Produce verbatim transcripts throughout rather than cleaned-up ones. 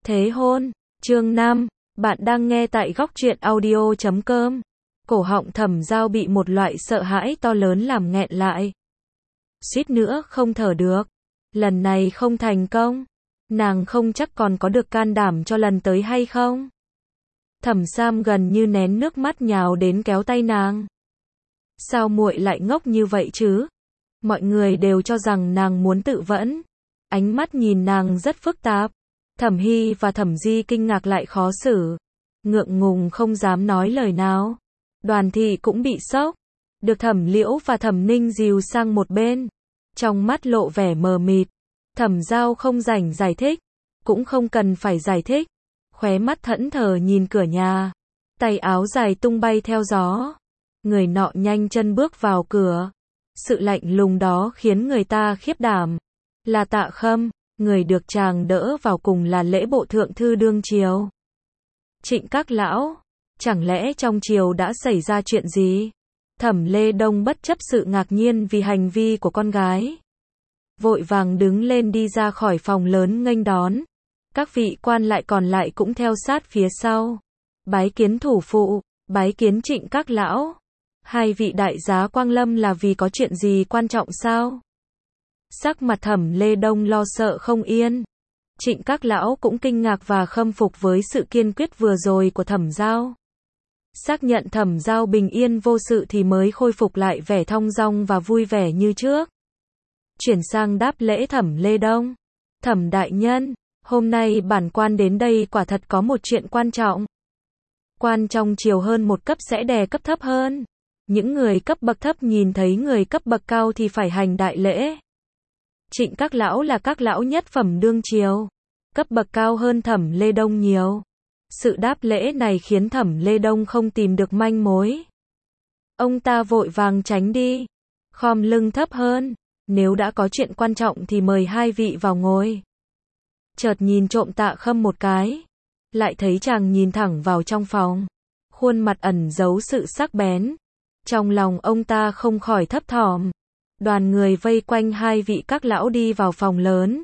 Thế hôn, chương năm, bạn đang nghe tại góc truyện audio chấm com. Cổ họng Thẩm Giao bị một loại sợ hãi to lớn làm nghẹn lại. Suýt nữa không thở được. Lần này không thành công. Nàng không chắc còn có được can đảm cho lần tới hay không. Thẩm Sam gần như nén nước mắt nhào đến kéo tay nàng. Sao muội lại ngốc như vậy chứ? Mọi người đều cho rằng nàng muốn tự vẫn. Ánh mắt nhìn nàng rất phức tạp. Thẩm Hy và Thẩm Di kinh ngạc lại khó xử. Ngượng ngùng không dám nói lời nào. Đoàn Thị cũng bị sốc. Được Thẩm Liễu và Thẩm Ninh dìu sang một bên. Trong mắt lộ vẻ mờ mịt. Thẩm Giao không rảnh giải thích. Cũng không cần phải giải thích. Khóe mắt thẫn thờ nhìn cửa nhà. Tay áo dài tung bay theo gió. Người nọ nhanh chân bước vào cửa. Sự lạnh lùng đó khiến người ta khiếp đảm. Là Tạ Khâm. Người được chàng đỡ vào cùng là lễ bộ thượng thư đương triều. Trịnh các lão, chẳng lẽ trong triều đã xảy ra chuyện gì? Thẩm Lê Đông bất chấp sự ngạc nhiên vì hành vi của con gái. Vội vàng đứng lên đi ra khỏi phòng lớn nghênh đón. Các vị quan lại còn lại cũng theo sát phía sau. Bái kiến thủ phụ, bái kiến trịnh các lão. Hai vị đại giá Quang Lâm là vì có chuyện gì quan trọng sao? Sắc mặt Thẩm Lê Đông lo sợ không yên. Trịnh các lão cũng kinh ngạc và khâm phục với sự kiên quyết vừa rồi của Thẩm Giao. Xác nhận Thẩm Giao bình yên vô sự thì mới khôi phục lại vẻ thong dong và vui vẻ như trước. Chuyển sang đáp lễ Thẩm Lê Đông. Thẩm đại nhân, hôm nay bản quan đến đây quả thật có một chuyện quan trọng. Quan trong triều hơn một cấp sẽ đè cấp thấp hơn. Những người cấp bậc thấp nhìn thấy người cấp bậc cao thì phải hành đại lễ. Trịnh các lão là các lão nhất phẩm đương triều, cấp bậc cao hơn Thẩm Lê Đông nhiều. Sự đáp lễ này khiến Thẩm Lê Đông không tìm được manh mối. Ông ta vội vàng tránh đi, khom lưng thấp hơn, nếu đã có chuyện quan trọng thì mời hai vị vào ngồi. Chợt nhìn trộm Tạ Khâm một cái, lại thấy chàng nhìn thẳng vào trong phòng, khuôn mặt ẩn giấu sự sắc bén. Trong lòng ông ta không khỏi thấp thỏm. Đoàn người vây quanh hai vị các lão đi vào phòng lớn.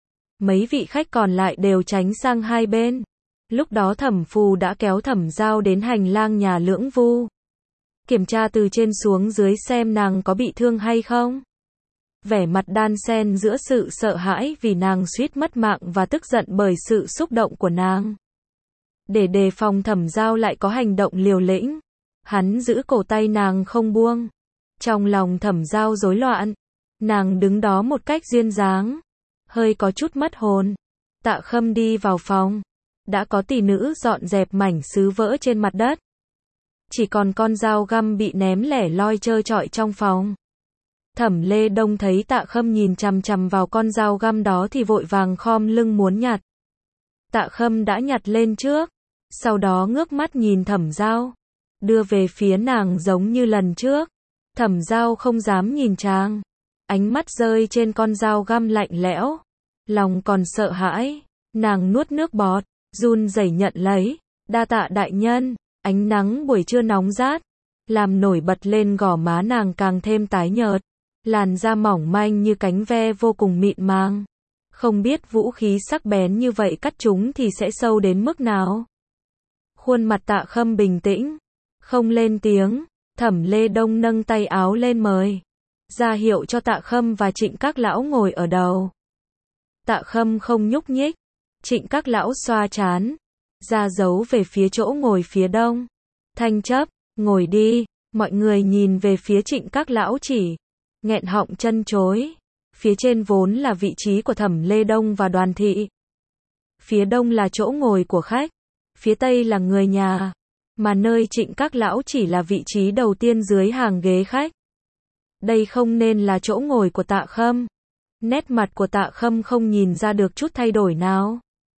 Mấy vị khách còn lại đều tránh sang hai bên. Lúc đó Thẩm Phù đã kéo Thẩm Giao đến hành lang nhà Lưỡng Vu. Kiểm tra từ trên xuống dưới xem nàng có bị thương hay không. Vẻ mặt đan xen giữa sự sợ hãi vì nàng suýt mất mạng và tức giận bởi sự xúc động của nàng. Để đề phòng Thẩm Giao lại có hành động liều lĩnh, hắn giữ cổ tay nàng không buông. Trong lòng Thẩm Giao rối loạn, nàng đứng đó một cách duyên dáng, hơi có chút mất hồn. Tạ Khâm đi vào phòng, đã có tỷ nữ dọn dẹp mảnh sứ vỡ trên mặt đất. Chỉ còn con dao găm bị ném lẻ loi trơ trọi trong phòng. Thẩm Lê Đông thấy Tạ Khâm nhìn chằm chằm vào con dao găm đó thì vội vàng khom lưng muốn nhặt. Tạ Khâm đã nhặt lên trước, sau đó ngước mắt nhìn Thẩm Giao, đưa về phía nàng giống như lần trước. Thẩm Giao không dám nhìn chàng, ánh mắt rơi trên con dao găm lạnh lẽo, lòng còn sợ hãi, nàng nuốt nước bọt, run rẩy nhận lấy. Đa tạ đại nhân. Ánh nắng buổi trưa nóng rát, làm nổi bật lên gò má nàng càng thêm tái nhợt, làn da mỏng manh như cánh ve vô cùng mịn màng. Không biết vũ khí sắc bén như vậy cắt chúng thì sẽ sâu đến mức nào. Khuôn mặt Tạ Khâm bình tĩnh, không lên tiếng. Thẩm Lê Đông nâng tay áo lên mời, ra hiệu cho Tạ Khâm và Trịnh các lão ngồi ở đầu. Tạ Khâm không nhúc nhích. Trịnh các lão xoa trán, ra dấu về phía chỗ ngồi phía đông. Thanh chấp, ngồi đi. Mọi người nhìn về phía Trịnh các lão chỉ, nghẹn họng chân chối. Phía trên vốn là vị trí của Thẩm Lê Đông và Đoàn Thị. Phía đông là chỗ ngồi của khách, phía tây là người nhà. Mà nơi Trịnh các lão chỉ là vị trí đầu tiên dưới hàng ghế khách. Đây không nên là chỗ ngồi của Tạ Khâm. Nét mặt của Tạ Khâm không nhìn ra được chút thay đổi nào.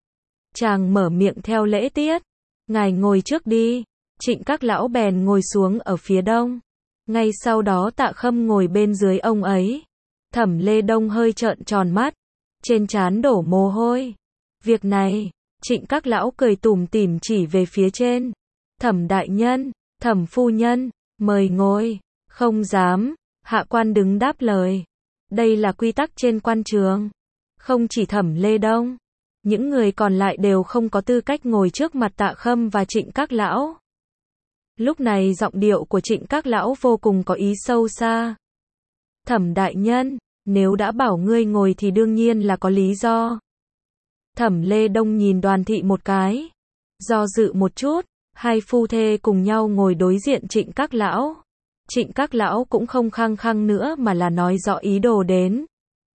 Chàng mở miệng theo lễ tiết. Ngài ngồi trước đi. Trịnh các lão bèn ngồi xuống ở phía đông. Ngay sau đó Tạ Khâm ngồi bên dưới ông ấy. Thẩm Lê Đông hơi trợn tròn mắt, trên trán đổ mồ hôi. Việc này, Trịnh các lão cười tủm tỉm chỉ về phía trên. Thẩm đại nhân, Thẩm phu nhân, mời ngồi. Không dám. Hạ quan đứng đáp lời. Đây là quy tắc trên quan trường. Không chỉ Thẩm Lê Đông, Những người còn lại đều không có tư cách ngồi trước mặt Tạ Khâm và Trịnh Các Lão. Lúc này giọng điệu của Trịnh Các Lão vô cùng có ý sâu xa. Thẩm đại nhân, nếu đã bảo ngươi ngồi thì đương nhiên là có lý do. Thẩm Lê Đông nhìn Đoàn Thị một cái. Do dự một chút, hai phu thê cùng nhau ngồi đối diện Trịnh Các Lão. Trịnh Các Lão cũng không khăng khăng nữa mà là nói rõ ý đồ đến.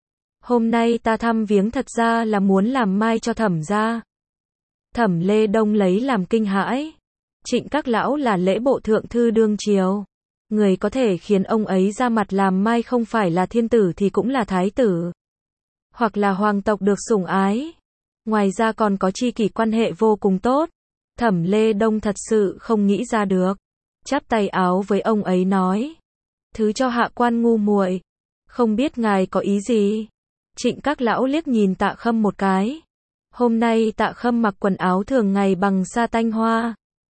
Hôm nay ta thăm viếng thật ra là muốn làm mai cho Thẩm gia. Thẩm Lê Đông lấy làm kinh hãi. Trịnh Các Lão là lễ bộ thượng thư đương triều. Người có thể khiến ông ấy ra mặt làm mai không phải là thiên tử thì cũng là thái tử. Hoặc là hoàng tộc được sủng ái. Ngoài ra còn có tri kỷ quan hệ vô cùng tốt. Thẩm Lê Đông thật sự không nghĩ ra được. Chắp tay áo với ông ấy nói. Thứ cho hạ quan ngu muội, không biết ngài có ý gì. Trịnh Các Lão liếc nhìn Tạ Khâm một cái. Hôm nay Tạ Khâm mặc quần áo thường ngày bằng sa tanh hoa.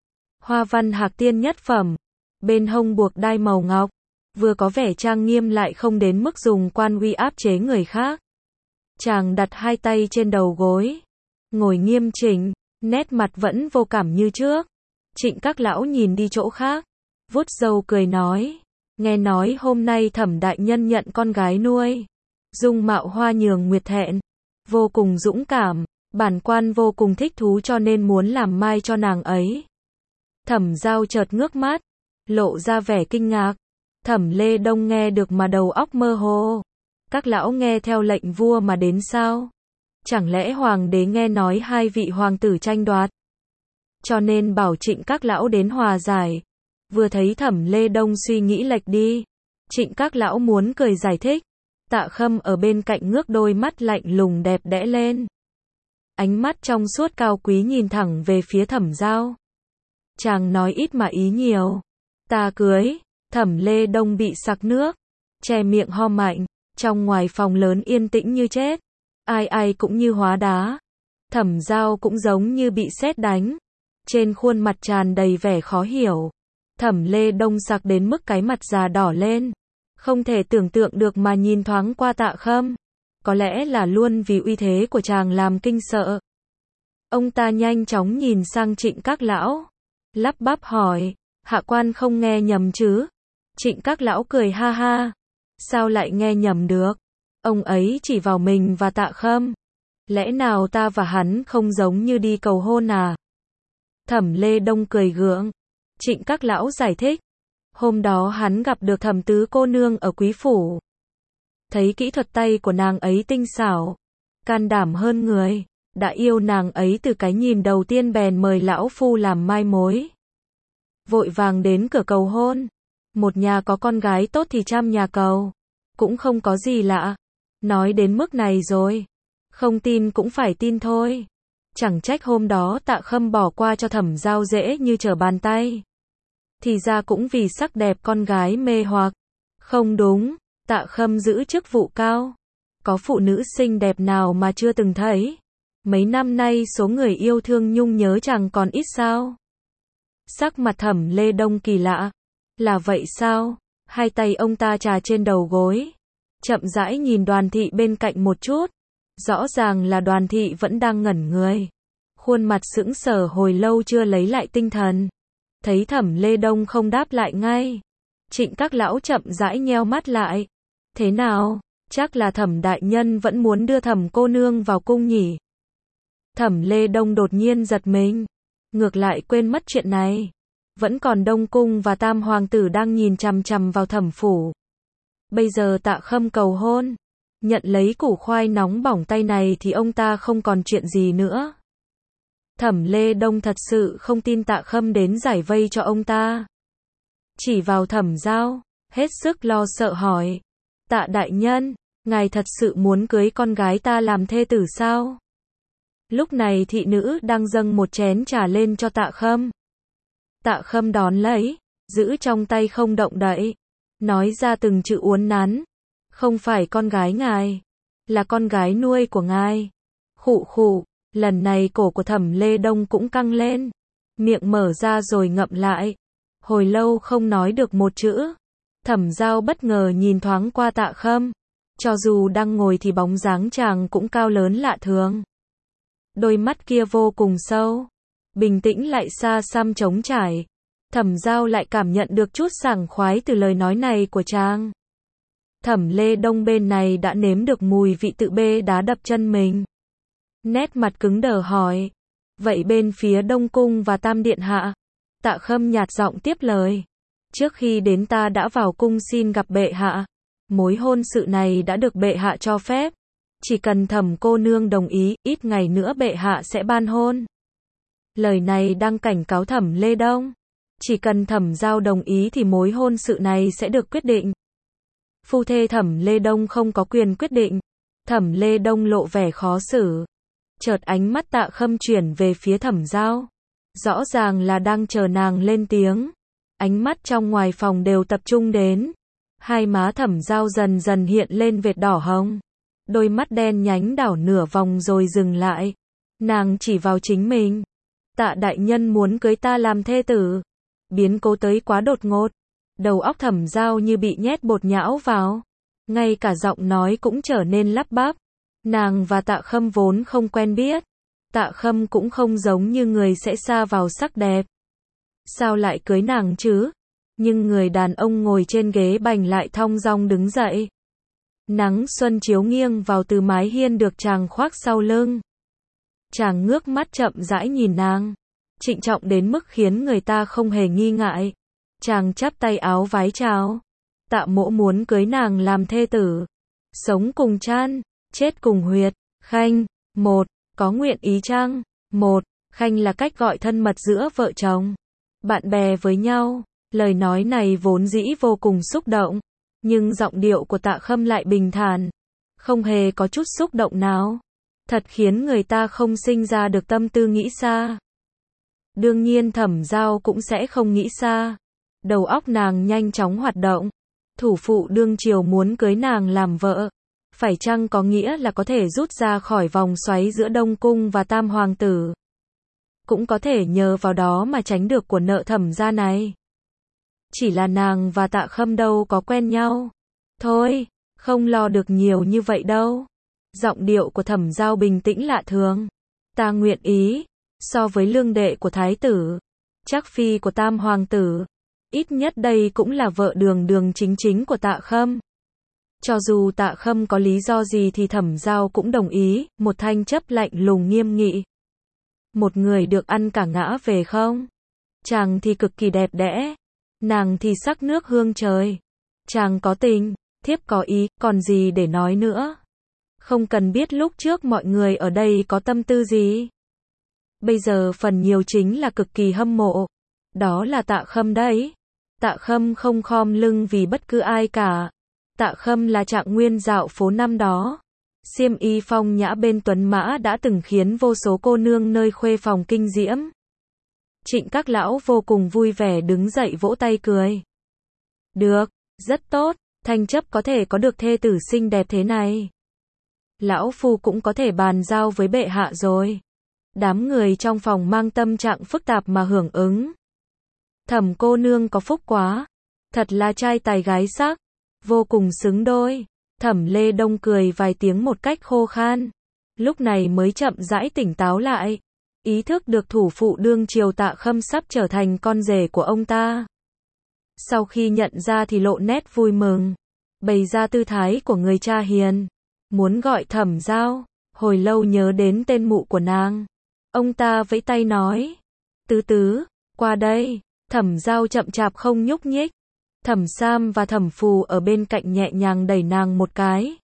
Hoa văn hạc tiên nhất phẩm. Bên hông buộc đai màu ngọc. Vừa có vẻ trang nghiêm lại không đến mức dùng quan uy áp chế người khác. Chàng đặt hai tay trên đầu gối. Ngồi nghiêm chỉnh, nét mặt vẫn vô cảm như trước. Trịnh Các Lão nhìn đi chỗ khác. Vuốt râu cười nói. Nghe nói hôm nay Thẩm đại nhân nhận con gái nuôi. Dung mạo hoa nhường nguyệt thẹn. Vô cùng dũng cảm. Bản quan vô cùng thích thú cho nên muốn làm mai cho nàng ấy. Thẩm Giao chợt ngước mắt. Lộ ra vẻ kinh ngạc. Thẩm Lê Đông nghe được mà đầu óc mơ hồ. Các lão nghe theo lệnh vua mà đến sao? Chẳng lẽ hoàng đế nghe nói hai vị hoàng tử tranh đoạt? Cho nên bảo Trịnh Các Lão đến hòa giải. Vừa thấy Thẩm Lê Đông suy nghĩ lệch đi. Trịnh Các Lão muốn cười giải thích. Tạ Khâm ở bên cạnh ngước đôi mắt lạnh lùng đẹp đẽ lên. Ánh mắt trong suốt cao quý nhìn thẳng về phía Thẩm Giao. Chàng nói ít mà ý nhiều. Ta cưới. Thẩm Lê Đông bị sặc nước. Che miệng ho mạnh. Trong ngoài phòng lớn yên tĩnh như chết. Ai ai cũng như hóa đá. Thẩm Giao cũng giống như bị sét đánh. Trên khuôn mặt tràn đầy vẻ khó hiểu. Thẩm Lê Đông sặc đến mức cái mặt già đỏ lên. Không thể tưởng tượng được mà nhìn thoáng qua Tạ Khâm. Có lẽ là luôn vì uy thế của chàng làm kinh sợ. Ông ta nhanh chóng nhìn sang Trịnh Các Lão. Lắp bắp hỏi. Hạ quan không nghe nhầm chứ? Trịnh Các Lão cười ha ha. Sao lại nghe nhầm được? Ông ấy chỉ vào mình và Tạ Khâm. Lẽ nào ta và hắn không giống như đi cầu hôn à? Thẩm Lê Đông cười gượng. Trịnh Các Lão giải thích. Hôm đó hắn gặp được Thẩm tứ cô nương ở quý phủ. Thấy kỹ thuật tay của nàng ấy tinh xảo. Can đảm hơn người. Đã yêu nàng ấy từ cái nhìn đầu tiên bèn mời lão phu làm mai mối. Vội vàng đến cửa cầu hôn. Một nhà có con gái tốt thì trăm nhà cầu. Cũng không có gì lạ. Nói đến mức này rồi. Không tin cũng phải tin thôi. Chẳng trách hôm đó Tạ Khâm bỏ qua cho Thẩm Giao dễ như trở bàn tay. Thì ra cũng vì sắc đẹp con gái mê hoặc. Không đúng, Tạ Khâm giữ chức vụ cao. Có phụ nữ xinh đẹp nào mà chưa từng thấy. Mấy năm nay số người yêu thương nhung nhớ chàng còn ít sao. Sắc mặt Thẩm Lê Đông kỳ lạ. Là vậy sao? Hai tay ông ta trà trên đầu gối. Chậm rãi nhìn Đoàn Thị bên cạnh một chút. Rõ ràng là Đoàn Thị vẫn đang ngẩn người. Khuôn mặt sững sờ hồi lâu chưa lấy lại tinh thần. Thấy Thẩm Lê Đông không đáp lại ngay. Trịnh Các Lão chậm rãi nheo mắt lại. Thế nào? Chắc là Thẩm đại nhân vẫn muốn đưa Thẩm cô nương vào cung nhỉ? Thẩm Lê Đông đột nhiên giật mình. Ngược lại quên mất chuyện này. Vẫn còn Đông cung và Tam hoàng tử đang nhìn chằm chằm vào Thẩm phủ. Bây giờ Tạ Khâm cầu hôn. Nhận lấy củ khoai nóng bỏng tay này thì ông ta không còn chuyện gì nữa. Thẩm Lê Đông thật sự không tin Tạ Khâm đến giải vây cho ông ta. Chỉ vào Thẩm Giao, hết sức lo sợ hỏi. Tạ đại nhân, ngài thật sự muốn cưới con gái ta làm thê tử sao? Lúc này thị nữ đang dâng một chén trà lên cho Tạ Khâm. Tạ Khâm đón lấy, giữ trong tay không động đậy. Nói ra từng chữ uốn nắn. Không phải con gái ngài, là con gái nuôi của ngài. Khụ khụ, lần này cổ của Thẩm Lê Đông cũng căng lên. Miệng mở ra rồi ngậm lại. Hồi lâu không nói được một chữ. Thẩm Giao bất ngờ nhìn thoáng qua Tạ Khâm. Cho dù đang ngồi thì bóng dáng chàng cũng cao lớn lạ thường. Đôi mắt kia vô cùng sâu, bình tĩnh lại xa xăm trống trải. Thẩm Giao lại cảm nhận được chút sảng khoái từ lời nói này của chàng. Thẩm Lê Đông bên này đã nếm được mùi vị tự bê đá đập chân mình. Nét mặt cứng đờ hỏi. Vậy bên phía Đông Cung và Tam Điện Hạ? Tạ Khâm nhạt giọng tiếp lời. Trước khi đến ta đã vào cung xin gặp bệ hạ. Mối hôn sự này đã được bệ hạ cho phép. Chỉ cần Thẩm cô nương đồng ý, ít ngày nữa bệ hạ sẽ ban hôn. Lời này đang cảnh cáo Thẩm Lê Đông. Chỉ cần Thẩm Giao đồng ý thì mối hôn sự này sẽ được quyết định. Phu thê Thẩm Lê Đông không có quyền quyết định. Thẩm Lê Đông lộ vẻ khó xử. Chợt ánh mắt Tạ Khâm chuyển về phía Thẩm Giao. Rõ ràng là đang chờ nàng lên tiếng. Ánh mắt trong ngoài phòng đều tập trung đến. Hai má Thẩm Giao dần dần hiện lên vệt đỏ hồng. Đôi mắt đen nhánh đảo nửa vòng rồi dừng lại. Nàng chỉ vào chính mình. Tạ đại nhân muốn cưới ta làm thê tử. Biến cố tới quá đột ngột. Đầu óc Thẩm Giao như bị nhét bột nhão vào. Ngay cả giọng nói cũng trở nên lắp bắp. Nàng và Tạ Khâm vốn không quen biết. Tạ Khâm cũng không giống như người sẽ sa vào sắc đẹp. Sao lại cưới nàng chứ? Nhưng người đàn ông ngồi trên ghế bành lại thong dong đứng dậy. Nắng xuân chiếu nghiêng vào từ mái hiên được chàng khoác sau lưng. Chàng ngước mắt chậm rãi nhìn nàng. Trịnh trọng đến mức khiến người ta không hề nghi ngại. Chàng chắp tay áo vái chào. Tạ mỗ muốn cưới nàng làm thê tử. Sống cùng Chan, chết cùng Huyệt. Khanh, một, có nguyện ý chăng? Một, Khanh là cách gọi thân mật giữa vợ chồng. Bạn bè với nhau. Lời nói này vốn dĩ vô cùng xúc động. Nhưng giọng điệu của Tạ Khâm lại bình thản. Không hề có chút xúc động nào. Thật khiến người ta không sinh ra được tâm tư nghĩ xa. Đương nhiên Thẩm Giao cũng sẽ không nghĩ xa. Đầu óc nàng nhanh chóng hoạt động. Thủ phụ đương triều muốn cưới nàng làm vợ. Phải chăng có nghĩa là có thể rút ra khỏi vòng xoáy giữa Đông Cung và Tam Hoàng tử? Cũng có thể nhờ vào đó mà tránh được của nợ Thẩm gia này. Chỉ là nàng và Tạ Khâm đâu có quen nhau. Thôi, không lo được nhiều như vậy đâu. Giọng điệu của Thẩm Giao bình tĩnh lạ thường. Ta nguyện ý. So với lương đệ của Thái tử, Trác phi của Tam Hoàng tử, ít nhất đây cũng là vợ đường đường chính chính của Tạ Khâm. Cho dù Tạ Khâm có lý do gì thì Thẩm Giao cũng đồng ý. Một thanh chấp lạnh lùng nghiêm nghị. Một người được ăn cả ngã về không? Chàng thì cực kỳ đẹp đẽ. Nàng thì sắc nước hương trời. Chàng có tình, thiếp có ý, còn gì để nói nữa. Không cần biết lúc trước mọi người ở đây có tâm tư gì. Bây giờ phần nhiều chính là cực kỳ hâm mộ. Đó là Tạ Khâm đấy. Tạ Khâm không khom lưng vì bất cứ ai cả. Tạ Khâm là Trạng Nguyên dạo phố năm đó. Xiêm y phong nhã bên tuấn mã đã từng khiến vô số cô nương nơi khuê phòng kinh diễm. Trịnh các lão vô cùng vui vẻ đứng dậy vỗ tay cười. Được, rất tốt, thanh chấp có thể có được thê tử xinh đẹp thế này. Lão phu cũng có thể bàn giao với bệ hạ rồi. Đám người trong phòng mang tâm trạng phức tạp mà hưởng ứng. Thẩm cô nương có phúc quá. Thật là trai tài gái sắc. Vô cùng xứng đôi. Thẩm Lê Đông cười vài tiếng một cách khô khan. Lúc này mới chậm rãi tỉnh táo lại. Ý thức được thủ phụ đương triều Tạ Khâm sắp trở thành con rể của ông ta. Sau khi nhận ra thì lộ nét vui mừng. Bày ra tư thái của người cha hiền. Muốn gọi Thẩm Giao. Hồi lâu nhớ đến tên mụ của nàng. Ông ta vẫy tay nói. Tứ tứ, qua đây. Thẩm Giao chậm chạp không nhúc nhích. Thẩm Sam và Thẩm Phù ở bên cạnh nhẹ nhàng đẩy nàng một cái.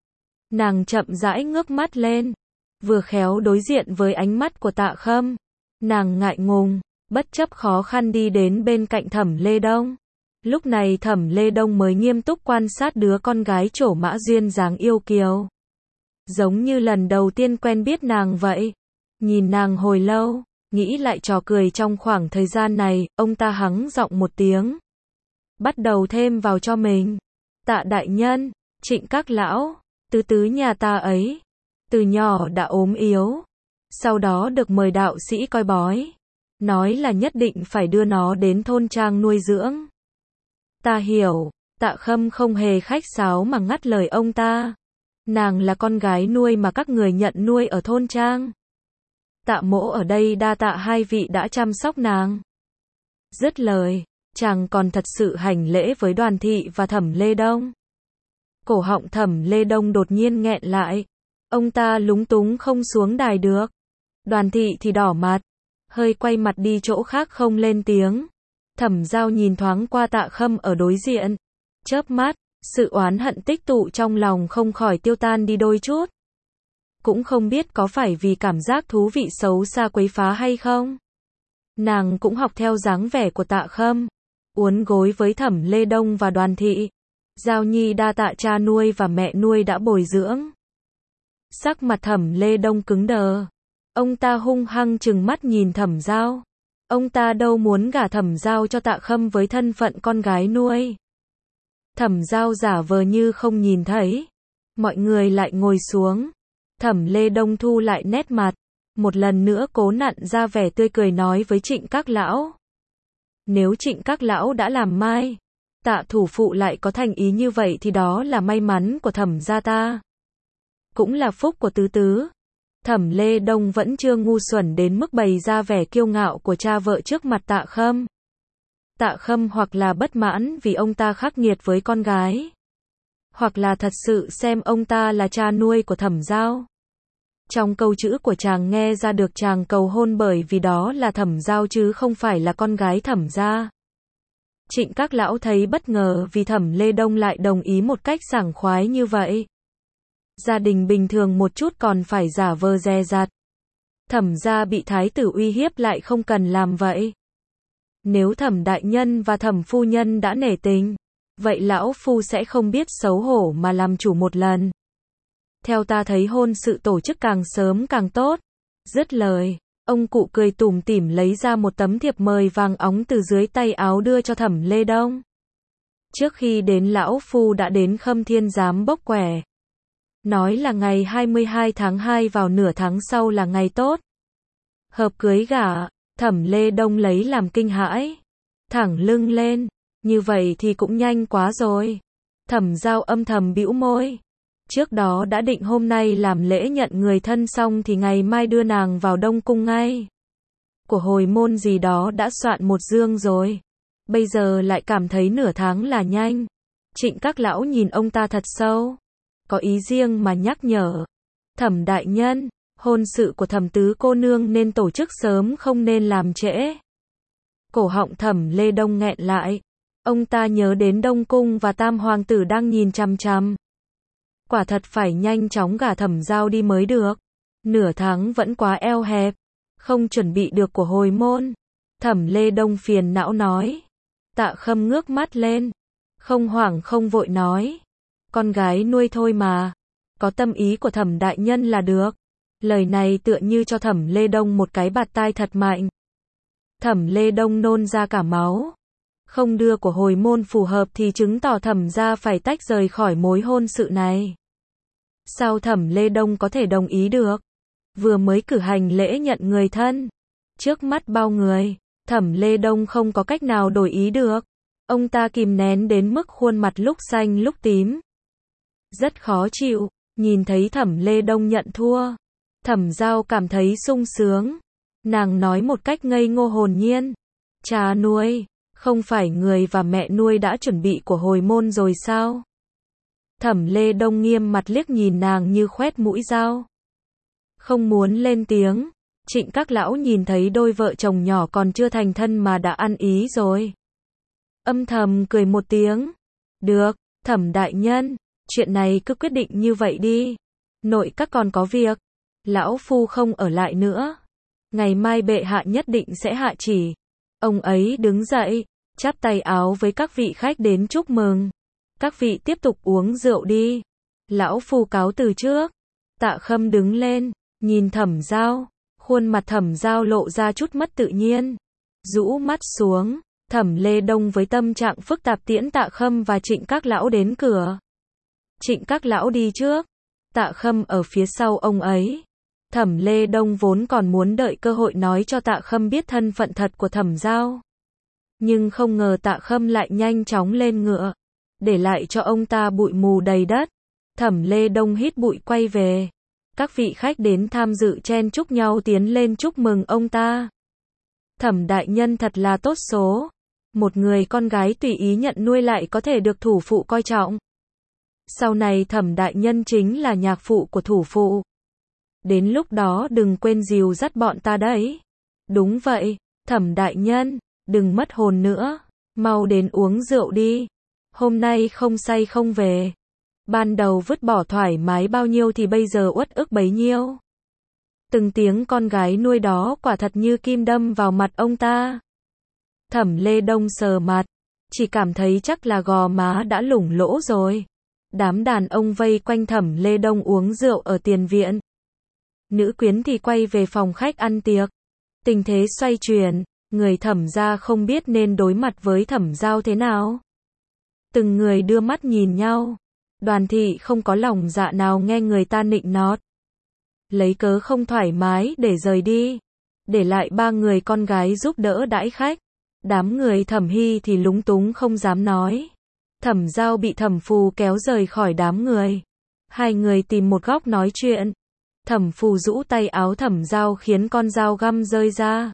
Nàng chậm rãi ngước mắt lên. Vừa khéo đối diện với ánh mắt của Tạ Khâm. Nàng ngại ngùng, bất chấp khó khăn đi đến bên cạnh Thẩm Lê Đông. Lúc này Thẩm Lê Đông mới nghiêm túc quan sát đứa con gái trổ mã duyên dáng yêu kiều. Giống như lần đầu tiên quen biết nàng vậy. Nhìn nàng hồi lâu, nghĩ lại trò cười trong khoảng thời gian này, ông ta hắng giọng một tiếng. Bắt đầu thêm vào cho mình. Tạ đại nhân, Trịnh các lão, tứ tứ nhà ta ấy. Từ nhỏ đã ốm yếu. Sau đó được mời đạo sĩ coi bói. Nói là nhất định phải đưa nó đến thôn trang nuôi dưỡng. Ta hiểu. Tạ Khâm không hề khách sáo mà ngắt lời ông ta. Nàng là con gái nuôi mà các người nhận nuôi ở thôn trang. Tạ mỗ ở đây đa tạ hai vị đã chăm sóc nàng. Dứt lời, chàng còn thật sự hành lễ với Đoàn Thị và Thẩm Lê Đông. Cổ họng Thẩm Lê Đông đột nhiên nghẹn lại. Ông ta lúng túng không xuống đài được. Đoàn Thị thì đỏ mặt, hơi quay mặt đi chỗ khác không lên tiếng. Thẩm Giao nhìn thoáng qua Tạ Khâm ở đối diện. Chớp mắt, sự oán hận tích tụ trong lòng không khỏi tiêu tan đi đôi chút. Cũng không biết có phải vì cảm giác thú vị xấu xa quấy phá hay không. Nàng cũng học theo dáng vẻ của Tạ Khâm, uốn gối với Thẩm Lê Đông và Đoàn Thị. Giao Nhi đa tạ cha nuôi và mẹ nuôi đã bồi dưỡng. Sắc mặt Thẩm Lê Đông cứng đờ. Ông ta hung hăng trừng mắt nhìn Thẩm Giao. Ông ta đâu muốn gả Thẩm Giao cho Tạ Khâm với thân phận con gái nuôi. Thẩm Giao giả vờ như không nhìn thấy. Mọi người lại ngồi xuống. Thẩm Lê Đông thu lại nét mặt, một lần nữa cố nặn ra vẻ tươi cười nói với Trịnh các lão. Nếu Trịnh các lão đã làm mai, Tạ thủ phụ lại có thành ý như vậy thì đó là may mắn của Thẩm gia ta. Cũng là phúc của tứ tứ. Thẩm Lê Đông vẫn chưa ngu xuẩn đến mức bày ra vẻ kiêu ngạo của cha vợ trước mặt Tạ Khâm. Tạ Khâm hoặc là bất mãn vì ông ta khắc nghiệt với con gái, hoặc là thật sự xem ông ta là cha nuôi của Thẩm Giao. Trong câu chữ của chàng nghe ra được chàng cầu hôn bởi vì đó là Thẩm Giao chứ không phải là con gái Thẩm gia. Trịnh các lão thấy bất ngờ vì Thẩm Lê Đông lại đồng ý một cách sảng khoái như vậy. Gia đình bình thường một chút còn phải giả vờ dè dặt. Thẩm gia bị thái tử uy hiếp lại không cần làm vậy. Nếu Thẩm đại nhân và Thẩm phu nhân đã nể tình, vậy lão phu sẽ không biết xấu hổ mà làm chủ một lần. Theo ta thấy hôn sự tổ chức càng sớm càng tốt. Dứt lời, ông cụ cười tủm tỉm lấy ra một tấm thiệp mời vàng óng từ dưới tay áo đưa cho Thẩm Lê Đông. Trước khi đến lão phu đã đến Khâm Thiên Giám bốc quẻ. Nói là ngày hai mươi hai tháng hai vào nửa tháng sau là ngày tốt. Hợp cưới gả. Thẩm Lê Đông lấy làm kinh hãi. Thẳng lưng lên. Như vậy thì cũng nhanh quá rồi. Thẩm Giao âm thầm bĩu môi. Trước đó đã định hôm nay làm lễ nhận người thân xong thì ngày mai đưa nàng vào Đông Cung ngay. Của hồi môn gì đó đã soạn một dương rồi. Bây giờ lại cảm thấy nửa tháng là nhanh. Trịnh các lão nhìn ông ta thật sâu. Có ý riêng mà nhắc nhở. Thẩm đại nhân, hôn sự của Thẩm tứ cô nương nên tổ chức sớm không nên làm trễ. Cổ họng Thẩm Lê Đông nghẹn lại. Ông ta nhớ đến Đông Cung và Tam Hoàng tử đang nhìn chằm chằm. Quả thật phải nhanh chóng gả Thẩm Giao đi mới được. Nửa tháng vẫn quá eo hẹp. Không chuẩn bị được của hồi môn. Thẩm Lê Đông phiền não nói. Tạ Khâm ngước mắt lên. Không hoảng không vội nói. Con gái nuôi thôi mà. Có tâm ý của Thẩm đại nhân là được. Lời này tựa như cho Thẩm Lê Đông một cái bạt tai thật mạnh. Thẩm Lê Đông nôn ra cả máu. Không đưa của hồi môn phù hợp thì chứng tỏ Thẩm gia phải tách rời khỏi mối hôn sự này. Sao Thẩm Lê Đông có thể đồng ý được? Vừa mới cử hành lễ nhận người thân. Trước mắt bao người, Thẩm Lê Đông không có cách nào đổi ý được. Ông ta kìm nén đến mức khuôn mặt lúc xanh lúc tím. Rất khó chịu, nhìn thấy Thẩm Lê Đông nhận thua. Thẩm Giao cảm thấy sung sướng. Nàng nói một cách ngây ngô hồn nhiên. Cha nuôi, không phải người và mẹ nuôi đã chuẩn bị của hồi môn rồi sao? Thẩm Lê Đông nghiêm mặt liếc nhìn nàng như khoét mũi dao. Không muốn lên tiếng. Trịnh các lão nhìn thấy đôi vợ chồng nhỏ còn chưa thành thân mà đã ăn ý rồi. Âm thầm cười một tiếng. Được, Thẩm đại nhân, chuyện này cứ quyết định như vậy đi. Nội các còn có việc. Lão phu không ở lại nữa. Ngày mai bệ hạ nhất định sẽ hạ chỉ. Ông ấy đứng dậy, chắp tay áo với các vị khách đến chúc mừng. Các vị tiếp tục uống rượu đi. Lão phu cáo từ trước. Tạ Khâm đứng lên, nhìn Thẩm Giao. Khuôn mặt Thẩm Giao lộ ra chút mất tự nhiên. Rũ mắt xuống, Thẩm Lê Đông với tâm trạng phức tạp tiễn Tạ Khâm và Trịnh các lão đến cửa. Trịnh các lão đi trước. Tạ Khâm ở phía sau ông ấy. Thẩm Lê Đông vốn còn muốn đợi cơ hội nói cho Tạ Khâm biết thân phận thật của Thẩm Giao. Nhưng không ngờ Tạ Khâm lại nhanh chóng lên ngựa. Để lại cho ông ta bụi mù đầy đất. Thẩm Lê Đông hít bụi quay về. Các vị khách đến tham dự chen chúc nhau tiến lên chúc mừng ông ta. Thẩm đại nhân thật là tốt số. Một người con gái tùy ý nhận nuôi lại có thể được thủ phụ coi trọng. Sau này Thẩm đại nhân chính là nhạc phụ của thủ phụ. Đến lúc đó đừng quên dìu dắt bọn ta đấy. Đúng vậy, Thẩm đại nhân, đừng mất hồn nữa. Mau đến uống rượu đi. Hôm nay không say không về. Ban đầu vứt bỏ thoải mái bao nhiêu thì bây giờ uất ức bấy nhiêu. Từng tiếng con gái nuôi đó quả thật như kim đâm vào mặt ông ta. Thẩm Lê Đông sờ mặt, chỉ cảm thấy chắc là gò má đã lủng lỗ rồi. Đám đàn ông vây quanh Thẩm Lê Đông uống rượu ở tiền viện. Nữ quyến thì quay về phòng khách ăn tiệc. Tình thế xoay chuyển, người Thẩm gia không biết nên đối mặt với Thẩm Giao thế nào. Từng người đưa mắt nhìn nhau. Đoàn thị không có lòng dạ nào nghe người ta nịnh nót. Lấy cớ không thoải mái để rời đi. Để lại ba người con gái giúp đỡ đãi khách. Đám người Thẩm Hy thì lúng túng không dám nói. Thẩm Giao bị Thẩm Phù kéo rời khỏi đám người. Hai người tìm một góc nói chuyện. Thẩm Phù rũ tay áo Thẩm Giao khiến con dao găm rơi ra.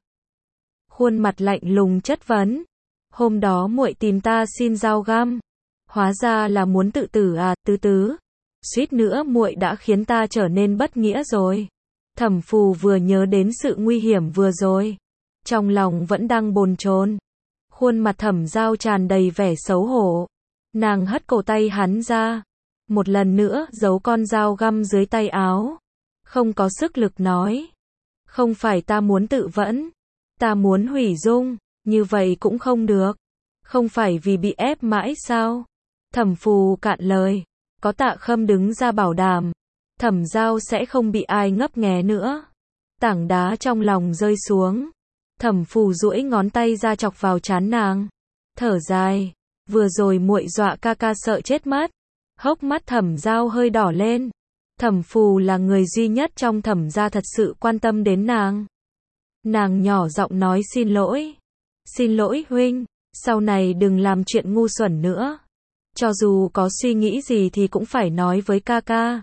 Khuôn mặt lạnh lùng chất vấn. Hôm đó muội tìm ta xin dao găm. Hóa ra là muốn tự tử à, tứ tứ. Suýt nữa muội đã khiến ta trở nên bất nghĩa rồi. Thẩm Phù vừa nhớ đến sự nguy hiểm vừa rồi. Trong lòng vẫn đang bồn chồn. Khuôn mặt Thẩm Giao tràn đầy vẻ xấu hổ. Nàng hất cổ tay hắn ra. Một lần nữa giấu con dao găm dưới tay áo. Không có sức lực nói. Không phải ta muốn tự vẫn. Ta muốn hủy dung. Như vậy cũng không được. Không phải vì bị ép mãi sao? Thẩm Phù cạn lời. Có Tạ Khâm đứng ra bảo đảm. Thẩm Giao sẽ không bị ai ngấp nghé nữa. Tảng đá trong lòng rơi xuống. Thẩm Phù duỗi ngón tay ra chọc vào trán nàng. Thở dài. Vừa rồi muội dọa ca ca sợ chết mất. Hốc mắt Thẩm Giao hơi đỏ lên. Thẩm Phù là người duy nhất trong Thẩm gia thật sự quan tâm đến nàng. Nàng nhỏ giọng nói xin lỗi. Xin lỗi huynh. Sau này đừng làm chuyện ngu xuẩn nữa. Cho dù có suy nghĩ gì thì cũng phải nói với ca ca.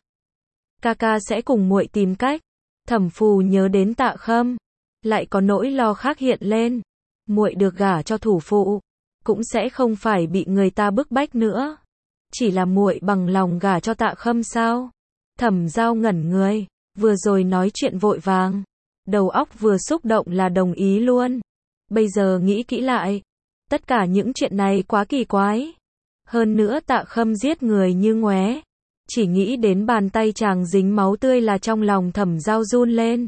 Ca ca sẽ cùng muội tìm cách. Thẩm Phù nhớ đến Tạ Khâm. Lại có nỗi lo khác hiện lên. Muội được gả cho thủ phụ. Cũng sẽ không phải bị người ta bức bách nữa. Chỉ là muội bằng lòng gả cho Tạ Khâm sao? Thẩm Giao ngẩn người. Vừa rồi nói chuyện vội vàng. Đầu óc vừa xúc động là đồng ý luôn. Bây giờ nghĩ kỹ lại. Tất cả những chuyện này quá kỳ quái. Hơn nữa Tạ Khâm giết người như ngoé. Chỉ nghĩ đến bàn tay chàng dính máu tươi là trong lòng Thẩm Giao run lên.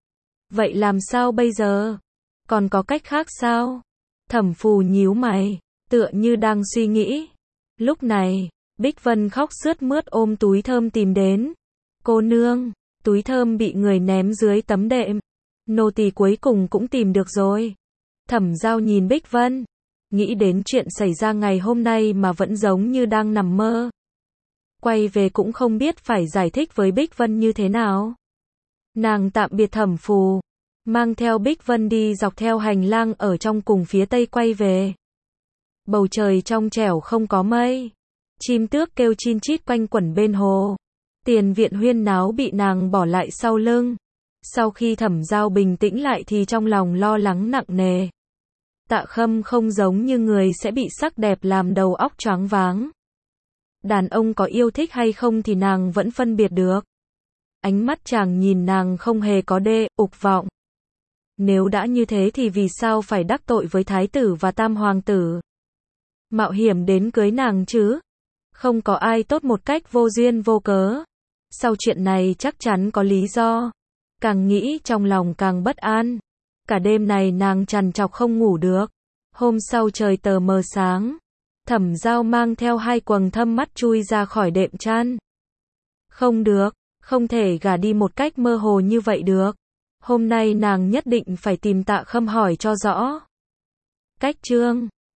Vậy làm sao bây giờ? Còn có cách khác sao? Thẩm Phù nhíu mày, tựa như đang suy nghĩ. Lúc này, Bích Vân khóc sướt mướt ôm túi thơm tìm đến. Cô nương, túi thơm bị người ném dưới tấm đệm. Nô tỳ cuối cùng cũng tìm được rồi. Thẩm Giao nhìn Bích Vân. Nghĩ đến chuyện xảy ra ngày hôm nay mà vẫn giống như đang nằm mơ. Quay về cũng không biết phải giải thích với Bích Vân như thế nào. Nàng tạm biệt Thẩm Phù, mang theo Bích Vân đi dọc theo hành lang ở trong cùng phía tây quay về. Bầu trời trong trẻo không có mây. Chim tước kêu chin chít quanh quẩn bên hồ. Tiền viện huyên náo bị nàng bỏ lại sau lưng. Sau khi Thẩm Giao bình tĩnh lại thì trong lòng lo lắng nặng nề. Tạ Khâm không giống như người sẽ bị sắc đẹp làm đầu óc choáng váng. Đàn ông có yêu thích hay không thì nàng vẫn phân biệt được. Ánh mắt chàng nhìn nàng không hề có đê, ục vọng. Nếu đã như thế thì vì sao phải đắc tội với thái tử và tam hoàng tử? Mạo hiểm đến cưới nàng chứ? Không có ai tốt một cách vô duyên vô cớ. Sau chuyện này chắc chắn có lý do. Càng nghĩ trong lòng càng bất an. Cả đêm này nàng trằn trọc không ngủ được. Hôm sau trời tờ mờ sáng. Thẩm Giao mang theo hai quầng thâm mắt chui ra khỏi đệm chăn. Không được, không thể gả đi một cách mơ hồ như vậy được. Hôm nay nàng nhất định phải tìm Tạ Khâm hỏi cho rõ. Cách chương